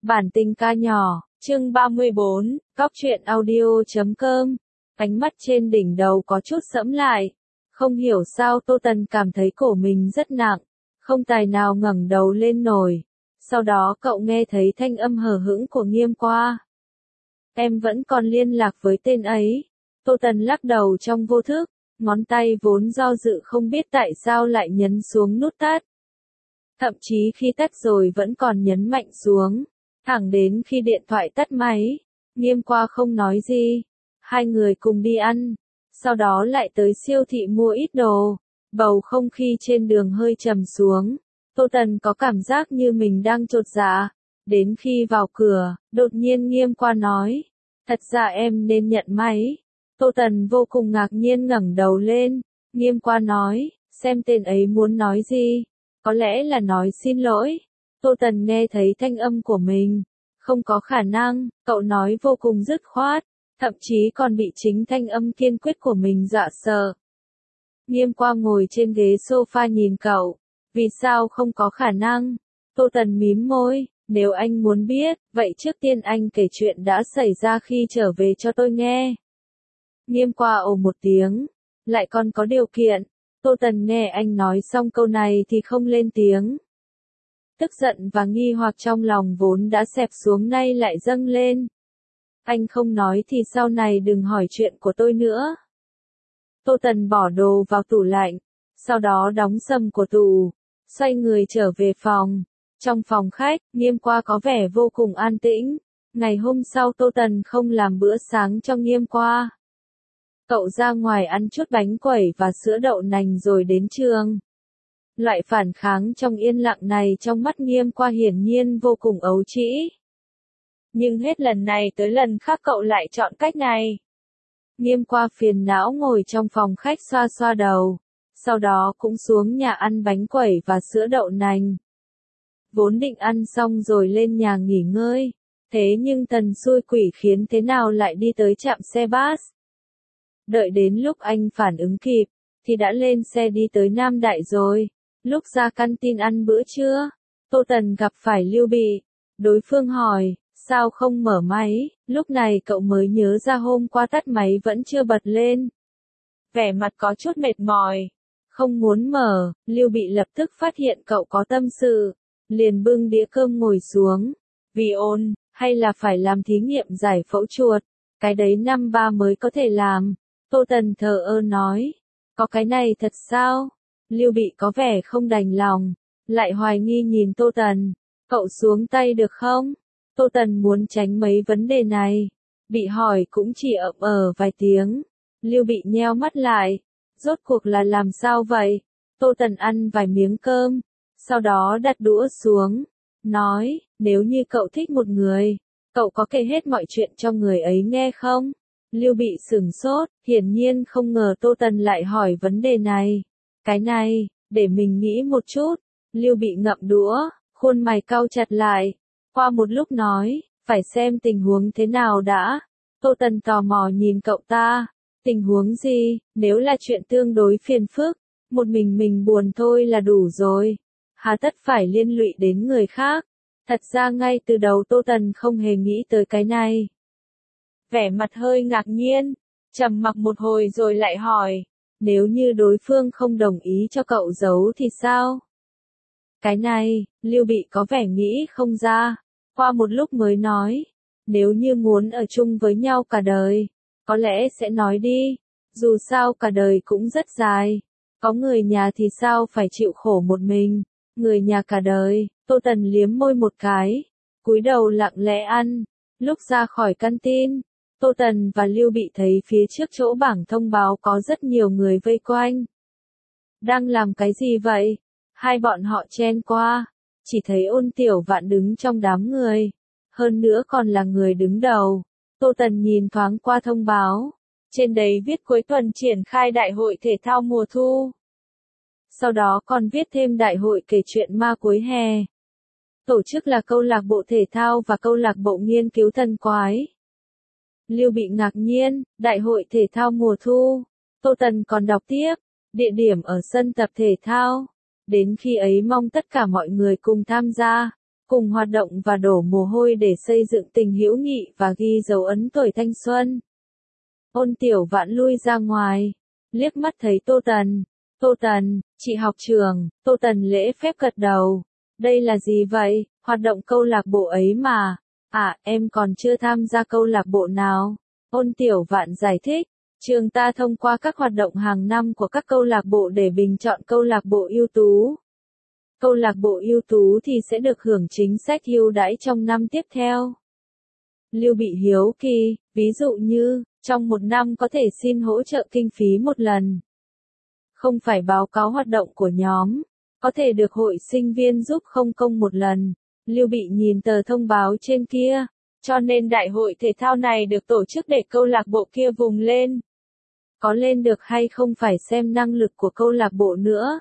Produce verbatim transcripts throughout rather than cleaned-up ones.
Bản tình ca nhỏ, chương ba mươi bốn, góc truyện audio chấm com. Ánh mắt trên đỉnh đầu có chút sẫm lại. Không hiểu sao Tô Tần cảm thấy cổ mình rất nặng, không tài nào ngẩng đầu lên nổi. Sau đó cậu nghe thấy thanh âm hờ hững của Nghiêm Qua. Em vẫn còn liên lạc với tên ấy. Tô Tần lắc đầu trong vô thức, ngón tay vốn do dự không biết tại sao lại nhấn xuống nút tắt. Thậm chí khi tắt rồi vẫn còn nhấn mạnh xuống. Thẳng đến khi điện thoại tắt máy, Nghiêm Qua không nói gì. Hai người cùng đi ăn, sau đó lại tới siêu thị mua ít đồ. Bầu không khí trên đường hơi trầm xuống. Tô Tần có cảm giác như mình đang chột dạ. Đến khi vào cửa, đột nhiên Nghiêm Qua nói, thật ra em nên nhận máy. Tô Tần vô cùng ngạc nhiên ngẩng đầu lên. Nghiêm Qua nói, xem tên ấy muốn nói gì. Có lẽ là nói xin lỗi. Tô Tần nghe thấy thanh âm của mình. Không có khả năng, cậu nói vô cùng dứt khoát. Thậm chí còn bị chính thanh âm kiên quyết của mình dọa sợ. Nghiêm Qua ngồi trên ghế sofa nhìn cậu. Vì sao không có khả năng? Tô Tần mím môi. Nếu anh muốn biết, vậy trước tiên anh kể chuyện đã xảy ra khi trở về cho tôi nghe. Nghiêm Qua ồ một tiếng. Lại còn có điều kiện. Tô Tần nghe anh nói xong câu này thì không lên tiếng. Tức giận và nghi hoặc trong lòng vốn đã xẹp xuống nay lại dâng lên. Anh không nói thì sau này đừng hỏi chuyện của tôi nữa. Tô Tần bỏ đồ vào tủ lạnh, sau đó đóng sầm của tủ, xoay người trở về phòng. Trong phòng khách, Nghiêm Qua có vẻ vô cùng an tĩnh. Ngày hôm sau Tô Tần không làm bữa sáng cho Nghiêm Qua. Cậu ra ngoài ăn chút bánh quẩy và sữa đậu nành rồi đến trường. Loại phản kháng trong yên lặng này trong mắt Nghiêm Qua hiển nhiên vô cùng ấu trĩ. Nhưng hết lần này tới lần khác cậu lại chọn cách này. Nghiêm Qua phiền não ngồi trong phòng khách xoa xoa đầu. Sau đó cũng xuống nhà ăn bánh quẩy và sữa đậu nành. Vốn định ăn xong rồi lên nhà nghỉ ngơi. Thế nhưng thần xui quỷ khiến thế nào lại đi tới trạm xe bus. Đợi đến lúc anh phản ứng kịp, thì đã lên xe đi tới Nam Đại rồi. Lúc ra căn tin ăn bữa trưa, Tô Tần gặp phải Lưu Bị. Đối phương hỏi, sao không mở máy? Lúc này cậu mới nhớ ra hôm qua tắt máy vẫn chưa bật lên. Vẻ mặt có chút mệt mỏi. Không muốn mở, Lưu Bị lập tức phát hiện cậu có tâm sự. Liền bưng đĩa cơm ngồi xuống. Vì ôn, hay là phải làm thí nghiệm giải phẫu chuột? Cái đấy năm ba mới có thể làm. Tô Tần thờ ơ nói. Có cái này thật sao? Lưu Bị có vẻ không đành lòng. Lại hoài nghi nhìn Tô Tần. Cậu xuống tay được không? Tô Tần muốn tránh mấy vấn đề này. Bị hỏi cũng chỉ ậm ờ vài tiếng. Lưu Bị nheo mắt lại. Rốt cuộc là làm sao vậy? Tô Tần ăn vài miếng cơm. Sau đó đặt đũa xuống. Nói, nếu như cậu thích một người, cậu có kể hết mọi chuyện cho người ấy nghe không? Lưu Bị sửng sốt, hiển nhiên không ngờ Tô Tần lại hỏi vấn đề này. Cái này, để mình nghĩ một chút. Lưu Bị ngậm đũa, khuôn mày cau chặt lại. Qua một lúc nói, phải xem tình huống thế nào đã. Tô Tần tò mò nhìn cậu ta. Tình huống gì? Nếu là chuyện tương đối phiền phức, một mình mình buồn thôi là đủ rồi. Hà tất phải liên lụy đến người khác. Thật ra ngay từ đầu Tô Tần không hề nghĩ tới cái này. Vẻ mặt hơi ngạc nhiên, trầm mặc một hồi rồi lại hỏi, nếu như đối phương không đồng ý cho cậu giấu thì sao? Cái này, Lưu Bị có vẻ nghĩ không ra. Qua một lúc mới nói, nếu như muốn ở chung với nhau cả đời, có lẽ sẽ nói đi. Dù sao cả đời cũng rất dài. Có người nhà thì sao phải chịu khổ một mình. Người nhà cả đời. Tô Tần liếm môi một cái, cúi đầu lặng lẽ ăn. Lúc ra khỏi căn tin, Tô Tần và Lưu Bị thấy phía trước chỗ bảng thông báo có rất nhiều người vây quanh. Đang làm cái gì vậy? Hai bọn họ chen qua, chỉ thấy Ôn Tiểu Vạn đứng trong đám người. Hơn nữa còn là người đứng đầu. Tô Tần nhìn thoáng qua thông báo. Trên đấy viết cuối tuần triển khai đại hội thể thao mùa thu. Sau đó còn viết thêm đại hội kể chuyện ma cuối hè. Tổ chức là câu lạc bộ thể thao và câu lạc bộ nghiên cứu thần quái. Lưu Bị ngạc nhiên, đại hội thể thao mùa thu. Tô Tần còn đọc tiếp, địa điểm ở sân tập thể thao. Đến khi ấy mong tất cả mọi người cùng tham gia. cùng hoạt động và đổ mồ hôi để xây dựng tình hữu nghị và ghi dấu ấn tuổi thanh xuân. Ôn Tiểu Vạn lui ra ngoài, liếc mắt thấy Tô Tần. Tô Tần, chị học trường. Tô Tần lễ phép gật đầu. Đây là gì vậy? Hoạt động câu lạc bộ ấy mà. À, em còn chưa tham gia câu lạc bộ nào. Ôn Tiểu Vạn giải thích. Trường ta thông qua các hoạt động hàng năm của các câu lạc bộ để bình chọn câu lạc bộ ưu tú. Câu lạc bộ ưu tú thì sẽ được hưởng chính sách ưu đãi trong năm tiếp theo. Lưu Bị hiếu kỳ, ví dụ như, trong một năm có thể xin hỗ trợ kinh phí một lần. Không phải báo cáo hoạt động của nhóm, có thể được hội sinh viên giúp không công một lần. Lưu Bị nhìn tờ thông báo trên kia, cho nên đại hội thể thao này được tổ chức để câu lạc bộ kia vùng lên. Có lên được hay không phải xem năng lực của câu lạc bộ nữa.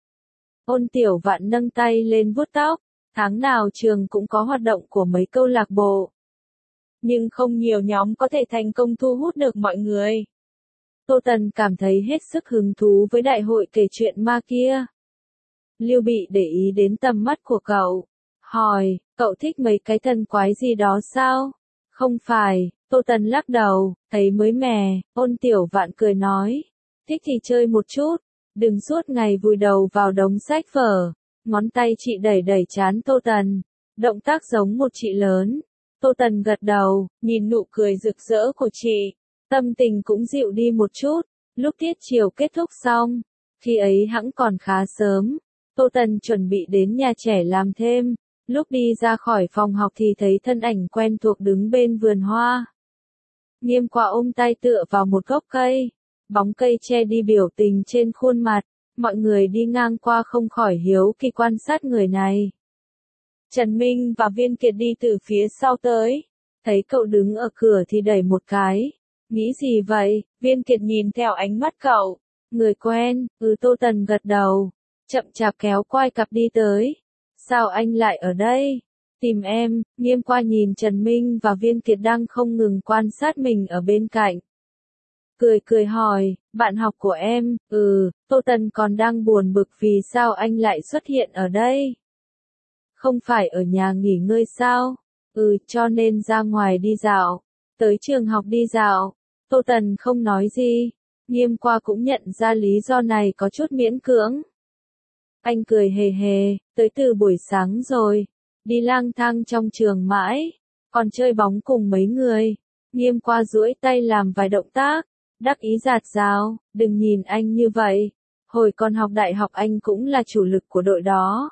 Ôn Tiểu Vạn nâng tay lên vuốt tóc, tháng nào trường cũng có hoạt động của mấy câu lạc bộ. Nhưng không nhiều nhóm có thể thành công thu hút được mọi người. Tô Tần cảm thấy hết sức hứng thú với đại hội kể chuyện ma kia. Lưu Bị để ý đến tầm mắt của cậu. Hỏi, cậu thích mấy cái thần quái gì đó sao? Không phải, Tô Tần lắc đầu, thấy mới mẻ. Ôn Tiểu Vạn cười nói. Thích thì chơi một chút, đừng suốt ngày vùi đầu vào đống sách vở. Ngón tay chị đẩy đẩy trán Tô Tần. Động tác giống một chị lớn. Tô Tần gật đầu, nhìn nụ cười rực rỡ của chị. Tâm tình cũng dịu đi một chút. Lúc tiết chiều kết thúc xong, khi ấy hẵng còn khá sớm, Tô Tần chuẩn bị đến nhà trẻ làm thêm. Lúc đi ra khỏi phòng học thì thấy thân ảnh quen thuộc đứng bên vườn hoa. Nghiêm Qua ôm tay tựa vào một gốc cây. Bóng cây che đi biểu tình trên khuôn mặt. Mọi người đi ngang qua không khỏi hiếu kỳ quan sát người này. Trần Minh và Viên Kiệt đi từ phía sau tới. Thấy cậu đứng ở cửa thì đẩy một cái. Nghĩ gì vậy? Viên Kiệt nhìn theo ánh mắt cậu. Người quen, ừ Tô Tần gật đầu. Chậm chạp kéo quai cặp đi tới. Sao anh lại ở đây? Tìm em. Nghiêm Qua nhìn Trần Minh và Viên Kiệt đang không ngừng quan sát mình ở bên cạnh. Cười cười hỏi, bạn học của em, ừ, Tô Tần còn đang buồn bực vì sao anh lại xuất hiện ở đây. Không phải ở nhà nghỉ ngơi sao? Ừ, cho nên ra ngoài đi dạo. Tới trường học đi dạo. Tô Tần không nói gì. Nghiêm Qua cũng nhận ra lý do này có chút miễn cưỡng. Anh cười hề hề, tới từ buổi sáng rồi. Đi lang thang trong trường mãi. Còn chơi bóng cùng mấy người. Nghiêm Qua duỗi tay làm vài động tác. Đắc ý giạt rào, đừng nhìn anh như vậy. Hồi còn học đại học anh cũng là chủ lực của đội đó.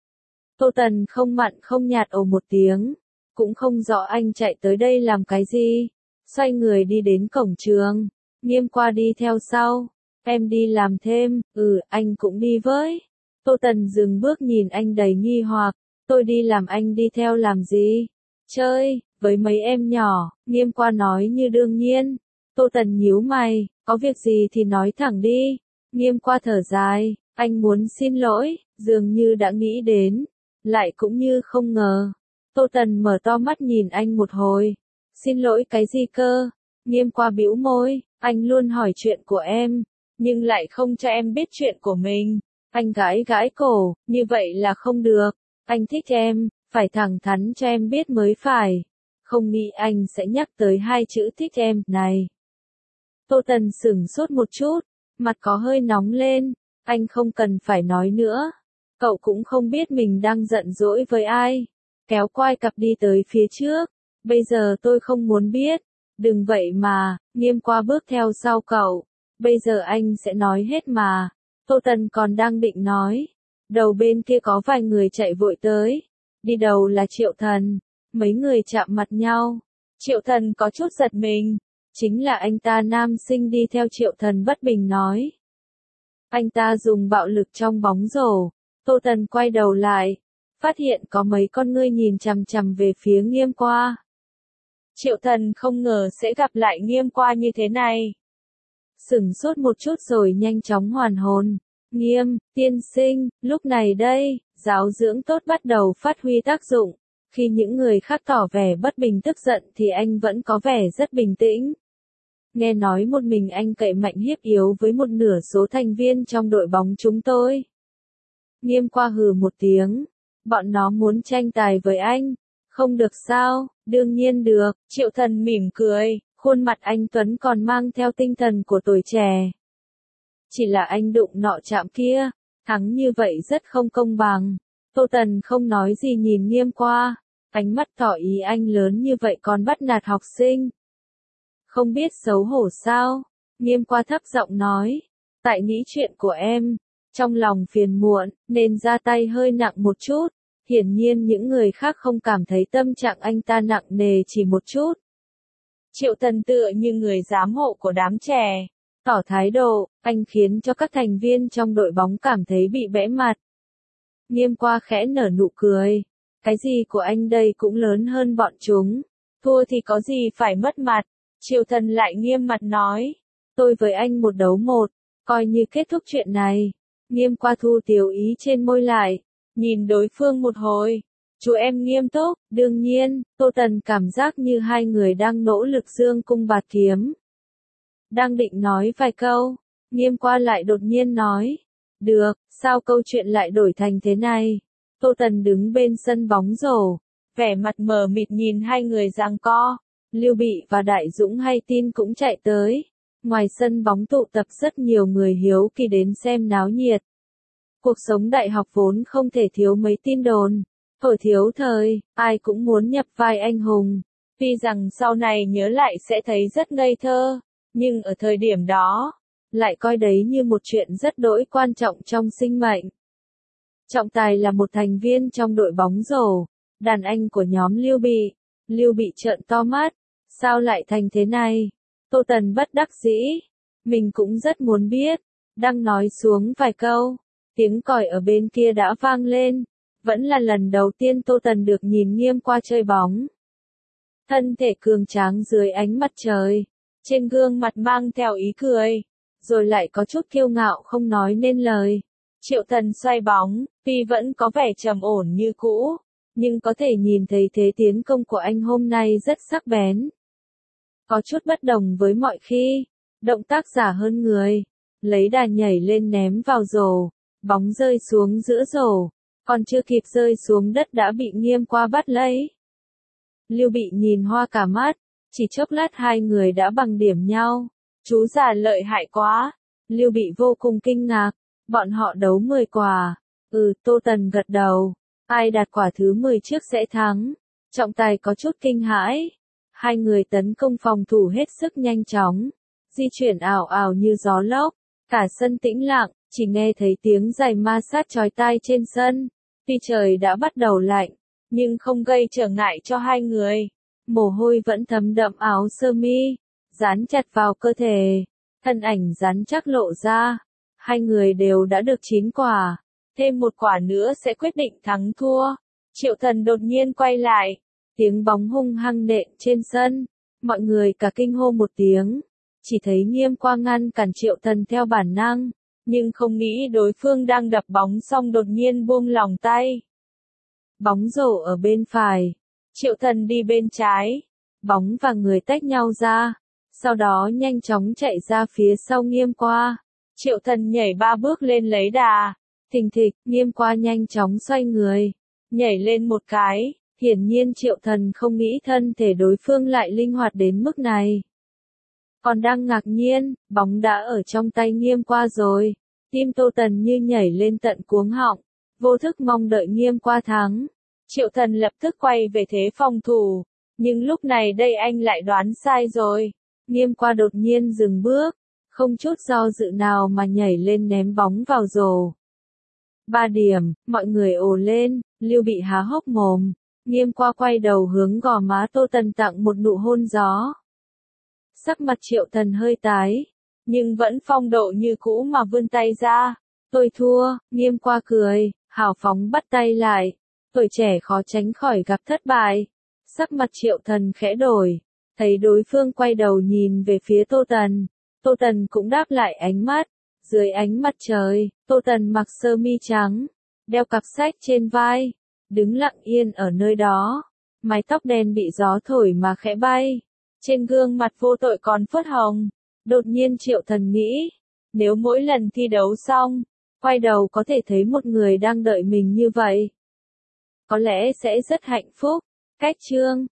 Tô Tần không mặn không nhạt ồ một tiếng. Cũng không rõ anh chạy tới đây làm cái gì. Xoay người đi đến cổng trường. Nghiêm Qua đi theo sau. Em đi làm thêm, ừ, anh cũng đi với. Tô Tần dừng bước nhìn anh đầy nghi hoặc. Tôi đi làm anh đi theo làm gì? Chơi, với mấy em nhỏ, Nghiêm Qua nói như đương nhiên. Tô Tần nhíu mày, có việc gì thì nói thẳng đi. Nghiêm Qua thở dài, anh muốn xin lỗi, dường như đã nghĩ đến. Lại cũng như không ngờ. Tô Tần mở to mắt nhìn anh một hồi. Xin lỗi cái gì cơ? Nghiêm Qua bĩu môi, anh luôn hỏi chuyện của em, nhưng lại không cho em biết chuyện của mình. Anh gãi gãi cổ, như vậy là không được. Anh thích em, phải thẳng thắn cho em biết mới phải. Không nghĩ anh sẽ nhắc tới hai chữ thích em này. Tô Tần sửng sốt một chút, mặt có hơi nóng lên. Anh không cần phải nói nữa. Cậu cũng không biết mình đang giận dỗi với ai. Kéo quai cặp đi tới phía trước. Bây giờ tôi không muốn biết. Đừng vậy mà, Nghiêm Qua bước theo sau cậu. Bây giờ anh sẽ nói hết mà. Tô Tần còn đang định nói. Đầu bên kia có vài người chạy vội tới. Đi đầu là Triệu Thần. Mấy người chạm mặt nhau. Triệu Thần có chút giật mình. Chính là anh ta nam sinh đi theo Triệu Thần bất bình nói. Anh ta dùng bạo lực trong bóng rổ. Tô Tần quay đầu lại. Phát hiện có mấy con ngươi nhìn chằm chằm về phía Nghiêm Qua. Triệu Thần không ngờ sẽ gặp lại Nghiêm Qua như thế này. Sửng sốt một chút rồi nhanh chóng hoàn hồn. Nghiêm, tiên sinh, lúc này đây, giáo dưỡng tốt bắt đầu phát huy tác dụng. Khi những người khác tỏ vẻ bất bình tức giận thì anh vẫn có vẻ rất bình tĩnh. Nghe nói một mình anh cậy mạnh hiếp yếu với một nửa số thành viên trong đội bóng chúng tôi. Nghiêm Qua hừ một tiếng. Bọn nó muốn tranh tài với anh. Không được sao? Đương nhiên được, Triệu Thần mỉm cười, khuôn mặt anh Tuấn còn mang theo tinh thần của tuổi trẻ. Chỉ là anh đụng nọ chạm kia, thắng như vậy rất không công bằng. Tô Tần không nói gì nhìn Nghiêm qua, ánh mắt tỏ ý anh lớn như vậy còn bắt nạt học sinh. Không biết xấu hổ sao? Nghiêm qua thấp giọng nói, tại nghĩ chuyện của em, trong lòng phiền muộn, nên ra tay hơi nặng một chút. Hiển nhiên những người khác không cảm thấy tâm trạng anh ta nặng nề chỉ một chút. Triệu Thần tựa như người giám hộ của đám trẻ, tỏ thái độ, anh khiến cho các thành viên trong đội bóng cảm thấy bị bẽ mặt. Nghiêm qua khẽ nở nụ cười, cái gì của anh đây cũng lớn hơn bọn chúng, thua thì có gì phải mất mặt. Triệu Thần lại nghiêm mặt nói, tôi với anh một đấu một, coi như kết thúc chuyện này. Nghiêm qua thu tiểu ý trên môi lại, nhìn đối phương một hồi. Chú em nghiêm túc, đương nhiên, Tô Tần cảm giác như hai người đang nỗ lực dương cung bạt kiếm. Đang định nói vài câu, Nghiêm qua lại đột nhiên nói, được, sao câu chuyện lại đổi thành thế này? Tô Tần đứng bên sân bóng rổ, vẻ mặt mờ mịt nhìn hai người giằng co. Lưu Bị và Đại Dũng hay tin cũng chạy tới. Ngoài sân bóng tụ tập rất nhiều người hiếu kỳ đến xem náo nhiệt. Cuộc sống đại học vốn không thể thiếu mấy tin đồn. Ở thiếu thời, ai cũng muốn nhập vai anh hùng. Tuy rằng sau này nhớ lại sẽ thấy rất ngây thơ, nhưng ở thời điểm đó, lại coi đấy như một chuyện rất đỗi quan trọng trong sinh mệnh. Trọng Tài là một thành viên trong đội bóng rổ, đàn anh của nhóm Lưu Bị. Lưu Bị trợn to mắt, sao lại thành thế này? Tô Tần bất đắc dĩ, mình cũng rất muốn biết. Đang nói xuống vài câu, tiếng còi ở bên kia đã vang lên. Vẫn là lần đầu tiên Tô Tần được nhìn Nghiêm qua chơi bóng. Thân thể cường tráng dưới ánh mặt trời, trên gương mặt mang theo ý cười, rồi lại có chút kiêu ngạo không nói nên lời. Triệu Thần xoay bóng, tuy vẫn có vẻ trầm ổn như cũ, nhưng có thể nhìn thấy thế tiến công của anh hôm nay rất sắc bén. Có chút bất đồng với mọi khi, động tác giả hơn người, lấy đà nhảy lên ném vào rổ, bóng rơi xuống giữa rổ, còn chưa kịp rơi xuống đất đã bị Nghiêm qua bắt lấy. Lưu Bị nhìn hoa cả mắt, chỉ chốc lát hai người đã bằng điểm nhau. Chú già lợi hại quá. Lưu Bị vô cùng kinh ngạc, bọn họ đấu mười quả. Ừ, Tô Tần gật đầu, ai đạt quả thứ mười trước sẽ thắng. Trọng Tài có chút kinh hãi. Hai người tấn công phòng thủ hết sức nhanh chóng, di chuyển ảo ảo như gió lốc, cả sân tĩnh lặng, chỉ nghe thấy tiếng giày ma sát chói tai trên sân. Tuy trời đã bắt đầu lạnh, nhưng không gây trở ngại cho hai người. Mồ hôi vẫn thấm đậm áo sơ mi, dán chặt vào cơ thể, thân ảnh rắn chắc lộ ra. Hai người đều đã được chín quả, thêm một quả nữa sẽ quyết định thắng thua. Triệu Thần đột nhiên quay lại, tiếng bóng hung hăng nện trên sân, mọi người cả kinh hô một tiếng, chỉ thấy Nghiêm qua ngăn cản Triệu Thần theo bản năng, nhưng không nghĩ đối phương đang đập bóng xong đột nhiên buông lỏng tay. Bóng rổ ở bên phải, Triệu Thần đi bên trái, bóng và người tách nhau ra, sau đó nhanh chóng chạy ra phía sau Nghiêm qua. Triệu Thần nhảy ba bước lên lấy đà, thình thịch, Nghiêm qua nhanh chóng xoay người, nhảy lên một cái. Hiển nhiên Triệu Thần không nghĩ thân thể đối phương lại linh hoạt đến mức này. Còn đang ngạc nhiên, bóng đã ở trong tay Nghiêm qua rồi. Tim Tô Tần như nhảy lên tận cuống họng, vô thức mong đợi Nghiêm qua thắng. Triệu Thần lập tức quay về thế phòng thủ, nhưng lúc này đây anh lại đoán sai rồi. Nghiêm qua đột nhiên dừng bước, không chút do dự nào mà nhảy lên ném bóng vào rổ. Ba điểm, mọi người ồ lên, Lưu Bị há hốc mồm. Nghiêm qua quay đầu hướng gò má Tô Tần tặng một nụ hôn gió. Sắc mặt Triệu Thần hơi tái, nhưng vẫn phong độ như cũ mà vươn tay ra. Tôi thua, Nghiêm qua cười, hào phóng bắt tay lại. Tuổi trẻ khó tránh khỏi gặp thất bại. Sắc mặt Triệu Thần khẽ đổi, thấy đối phương quay đầu nhìn về phía Tô Tần. Tô Tần cũng đáp lại ánh mắt. Dưới ánh mặt trời, Tô Tần mặc sơ mi trắng, đeo cặp sách trên vai, đứng lặng yên ở nơi đó. Mái tóc đen bị gió thổi mà khẽ bay, trên gương mặt vô tội còn phớt hồng. Đột nhiên Triệu Thần nghĩ, nếu mỗi lần thi đấu xong, quay đầu có thể thấy một người đang đợi mình như vậy. có lẽ sẽ rất hạnh phúc. Cách chương